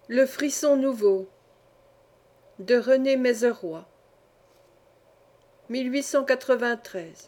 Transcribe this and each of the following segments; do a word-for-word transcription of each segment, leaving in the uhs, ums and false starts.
Le frisson nouveau de René Mézeroy mille huit cent quatre-vingt-treize.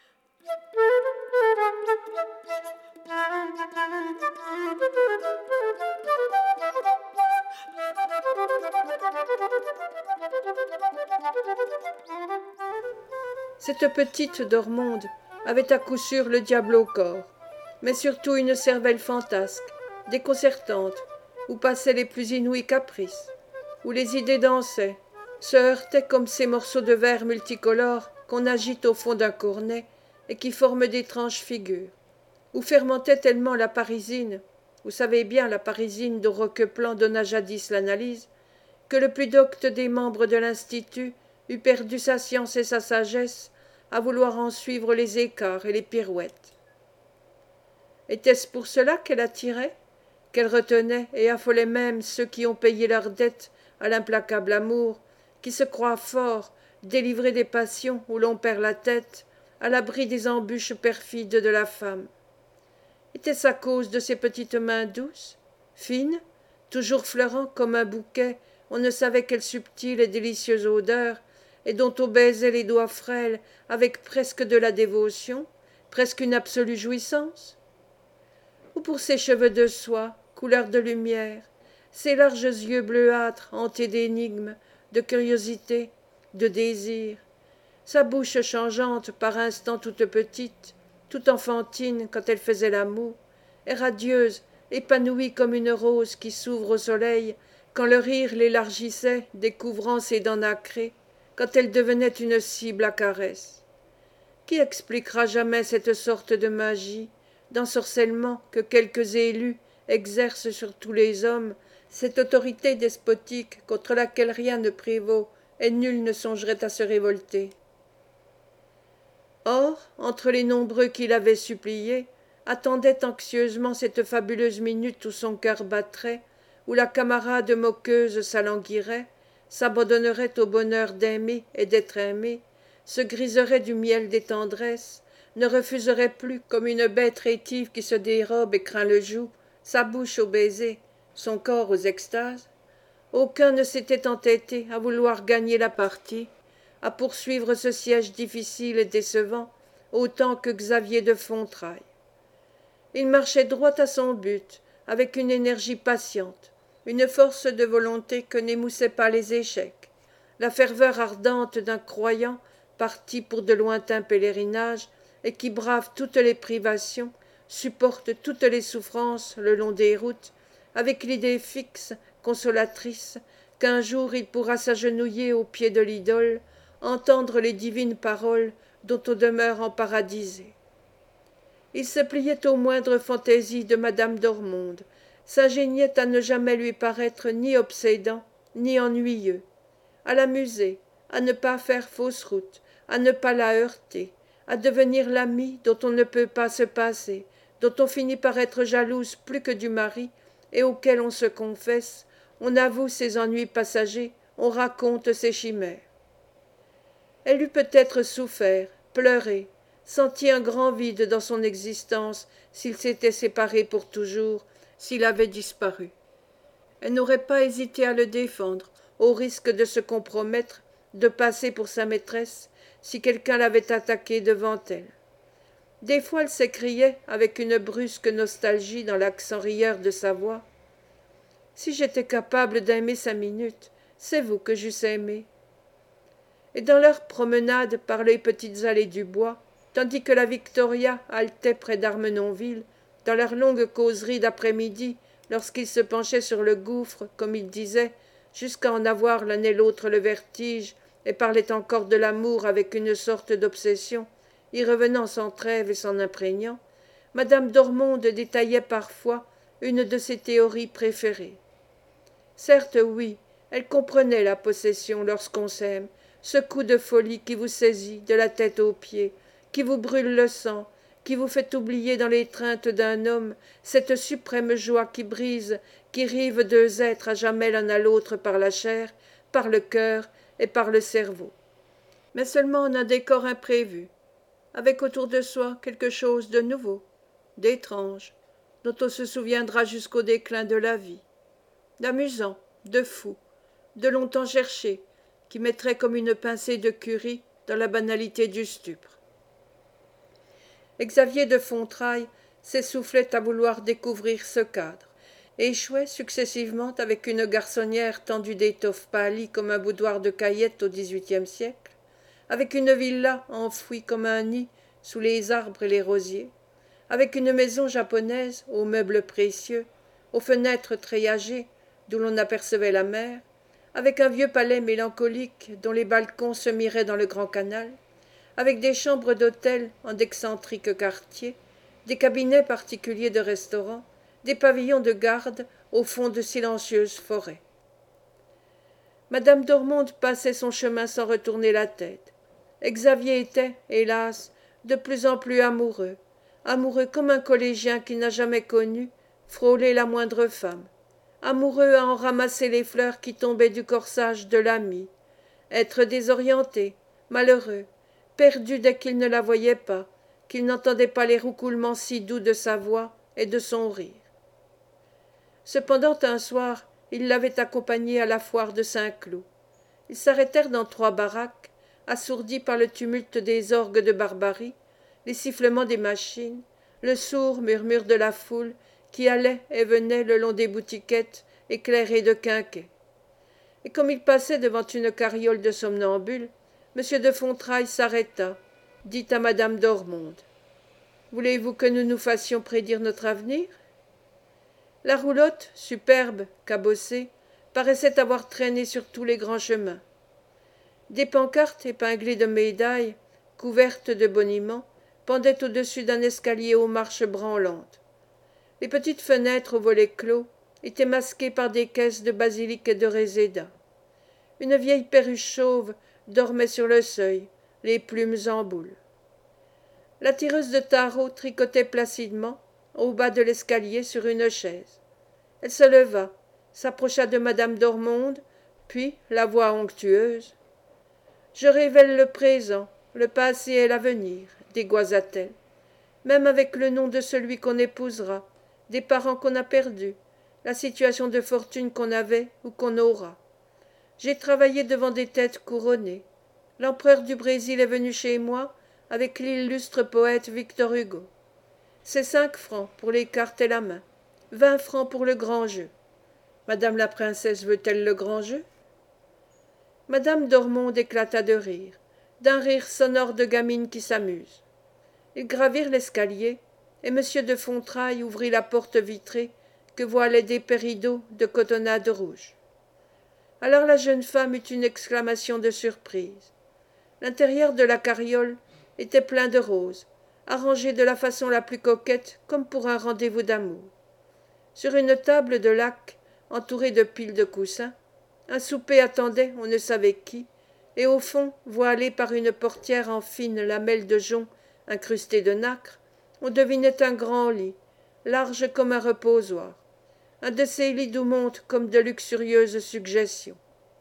Cette petite Dormonde avait à coup sûr le diable au corps, mais surtout une cervelle fantasque, déconcertante, où passaient les plus inouïs caprices, où les idées dansaient, se heurtaient comme ces morceaux de verre multicolores qu'on agite au fond d'un cornet et qui forment d'étranges figures, où fermentait tellement la parisine, vous savez bien la parisine dont Roqueplan donna jadis l'analyse, que le plus docte des membres de l'Institut eût perdu sa science et sa sagesse à vouloir en suivre les écarts et les pirouettes. Était-ce pour cela qu'elle attirait, qu'elle retenait et affolait même ceux qui ont payé leurs dettes à l'implacable amour, qui se croient forts, délivrés des passions où l'on perd la tête, à l'abri des embûches perfides de la femme? Était-ce à cause de ses petites mains douces, fines, toujours fleurant comme un bouquet on ne savait quelle subtile et délicieuse odeur, et dont on baisait les doigts frêles avec presque de la dévotion, presque une absolue jouissance? Ou pour ses cheveux de soie, couleur de lumière, ses larges yeux bleuâtres hantés d'énigmes, de curiosité, de désir, sa bouche changeante par instants toute petite, toute enfantine quand elle faisait l'amour, et radieuse, épanouie comme une rose qui s'ouvre au soleil quand le rire l'élargissait, découvrant ses dents nacrées, quand elle devenait une cible à caresse. Qui expliquera jamais cette sorte de magie, d'ensorcellement que quelques élus exercent sur tous les hommes, cette autorité despotique contre laquelle rien ne prévaut et nul ne songerait à se révolter? Or, entre les nombreux qui l'avaient supplié, attendaient anxieusement cette fabuleuse minute où son cœur battrait, où la camarade moqueuse s'alanguirait, s'abandonnerait au bonheur d'aimer et d'être aimée, se griserait du miel des tendresses, ne refuserait plus, comme une bête rétive qui se dérobe et craint le joug, sa bouche au baiser, son corps aux extases. Aucun ne s'était entêté à vouloir gagner la partie, à poursuivre ce siège difficile et décevant, autant que Xavier de Fontrailles. Il marchait droit à son but, avec une énergie patiente, une force de volonté que n'émoussaient pas les échecs, la ferveur ardente d'un croyant parti pour de lointains pèlerinages et qui brave toutes les privations, supporte toutes les souffrances le long des routes, avec l'idée fixe, consolatrice, qu'un jour il pourra s'agenouiller aux pieds de l'idole, entendre les divines paroles dont on demeure emparadisé. Il se pliait aux moindres fantaisies de madame d'Ormonde, s'ingéniait à ne jamais lui paraître ni obsédant ni ennuyeux, à l'amuser, à ne pas faire fausse route, à ne pas la heurter, à devenir l'amie dont on ne peut pas se passer, dont on finit par être jalouse plus que du mari, et auquel on se confesse, on avoue ses ennuis passagers, on raconte ses chimères. Elle eût peut-être souffert, pleuré, senti un grand vide dans son existence s'il s'était séparé pour toujours, s'il avait disparu. Elle n'aurait pas hésité à le défendre, au risque de se compromettre, de passer pour sa maîtresse, si quelqu'un l'avait attaquée devant elle. Des fois elle s'écriait, avec une brusque nostalgie dans l'accent rieur de sa voix, « Si j'étais capable d'aimer cinq minutes, c'est vous que j'eusse aimé. » Et dans leurs promenades par les petites allées du bois, tandis que la Victoria haletait près d'Armenonville, dans leurs longues causeries d'après-midi, lorsqu'ils se penchaient sur le gouffre, comme ils disaient, jusqu'à en avoir l'un et l'autre le vertige, et parlaient encore de l'amour avec une sorte d'obsession, y revenant sans trêve et s'en imprégnant, madame d'Ormonde détaillait parfois une de ses théories préférées. Certes, oui, elle comprenait la possession lorsqu'on s'aime, ce coup de folie qui vous saisit de la tête aux pieds, qui vous brûle le sang, qui vous fait oublier dans l'étreinte d'un homme cette suprême joie qui brise, qui rive deux êtres à jamais l'un à l'autre par la chair, par le cœur et par le cerveau. Mais seulement en un décor imprévu, avec autour de soi quelque chose de nouveau, d'étrange, dont on se souviendra jusqu'au déclin de la vie. d'amusant, de fou, de longtemps cherché, qui mettrait comme une pincée de curie dans la banalité du stupre. Xavier de Fontrailles s'essoufflait à vouloir découvrir ce cadre, et échouait successivement avec une garçonnière tendue d'étoffe pâlie comme un boudoir de Cayette au dix-huitième siècle, avec une villa enfouie comme un nid sous les arbres et les rosiers, avec une maison japonaise aux meubles précieux, aux fenêtres treillagées d'où l'on apercevait la mer, avec un vieux palais mélancolique dont les balcons se miraient dans le grand canal, avec des chambres d'hôtel en d'excentriques quartiers, des cabinets particuliers de restaurants, des pavillons de garde au fond de silencieuses forêts. Madame d'Ormonde passait son chemin sans retourner la tête. Xavier était, hélas, de plus en plus amoureux, amoureux comme un collégien qui n'a jamais connu frôler la moindre femme, amoureux à en ramasser les fleurs qui tombaient du corsage de l'ami, être désorienté, malheureux, perdu dès qu'il ne la voyait pas, qu'il n'entendait pas les roucoulements si doux de sa voix et de son rire. Cependant un soir il l'avait accompagnée à la foire de Saint-Cloud. Ils s'arrêtèrent dans trois baraques, assourdis par le tumulte des orgues de barbarie, les sifflements des machines, le sourd murmure de la foule qui allait et venait le long des boutiquettes éclairées de quinquets. Et comme il passait devant une carriole de somnambules, M. de Fontrailles s'arrêta, dit à madame d'Ormonde: « Voulez-vous que nous nous fassions prédire notre avenir ?» La roulotte, superbe, cabossée, paraissait avoir traîné sur tous les grands chemins. Des pancartes épinglées de médailles, couvertes de boniments, pendaient au-dessus d'un escalier aux marches branlantes. Les petites fenêtres aux volets clos étaient masquées par des caisses de basilic et de réséda. Une vieille perruche chauve dormait sur le seuil, les plumes en boule. La tireuse de tarot tricotait placidement, au bas de l'escalier, sur une chaise. Elle se leva, s'approcha de madame d'Ormonde, puis, la voix onctueuse: « Je révèle le présent, le passé et l'avenir, dégoisa-t-elle, même avec le nom de celui qu'on épousera, des parents qu'on a perdus, la situation de fortune qu'on avait ou qu'on aura. J'ai travaillé devant des têtes couronnées. L'empereur du Brésil est venu chez moi avec l'illustre poète Victor Hugo. C'est cinq francs pour les cartes et la main, vingt francs pour le grand jeu. Madame la princesse veut-elle le grand jeu ?» Madame d'Ormonde éclata de rire, d'un rire sonore de gamine qui s'amuse. Ils gravirent l'escalier, et M. de Fontrailles ouvrit la porte vitrée que voilaient des péridots de cotonnade rouge. Alors la jeune femme eut une exclamation de surprise. L'intérieur de la carriole était plein de roses, arrangées de la façon la plus coquette, comme pour un rendez-vous d'amour. Sur une table de laque, entourée de piles de coussins, un souper attendait on ne savait qui, et au fond, voilé par une portière en fine lamelle de jonc incrustée de nacre, on devinait un grand lit, large comme un reposoir, un de ces lits d'où montent comme de luxurieuses suggestions.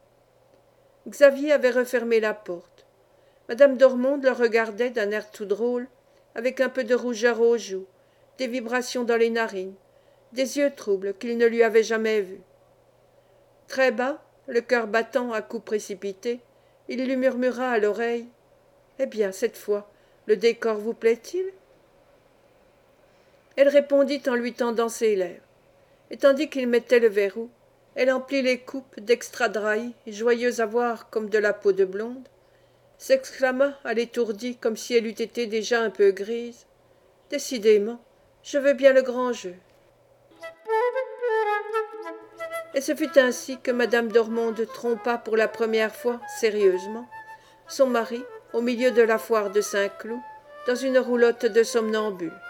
Xavier avait refermé la porte. Madame d'Ormonde le regardait d'un air tout drôle, avec un peu de rougeur aux joues, des vibrations dans les narines, des yeux troubles qu'il ne lui avait jamais vus. Très bas, le cœur battant à coups précipités, il lui murmura à l'oreille: « Eh bien, cette fois, le décor vous plaît-il » Elle répondit en lui tendant ses lèvres, et tandis qu'il mettait le verrou, elle emplit les coupes d'extra-dry, joyeuse à voir comme de la peau de blonde, s'exclama à l'étourdie comme si elle eût été déjà un peu grise: « Décidément, je veux bien le grand jeu. » Et ce fut ainsi que madame d'Ormonde trompa pour la première fois, sérieusement, son mari au milieu de la foire de Saint-Cloud, dans une roulotte de somnambule.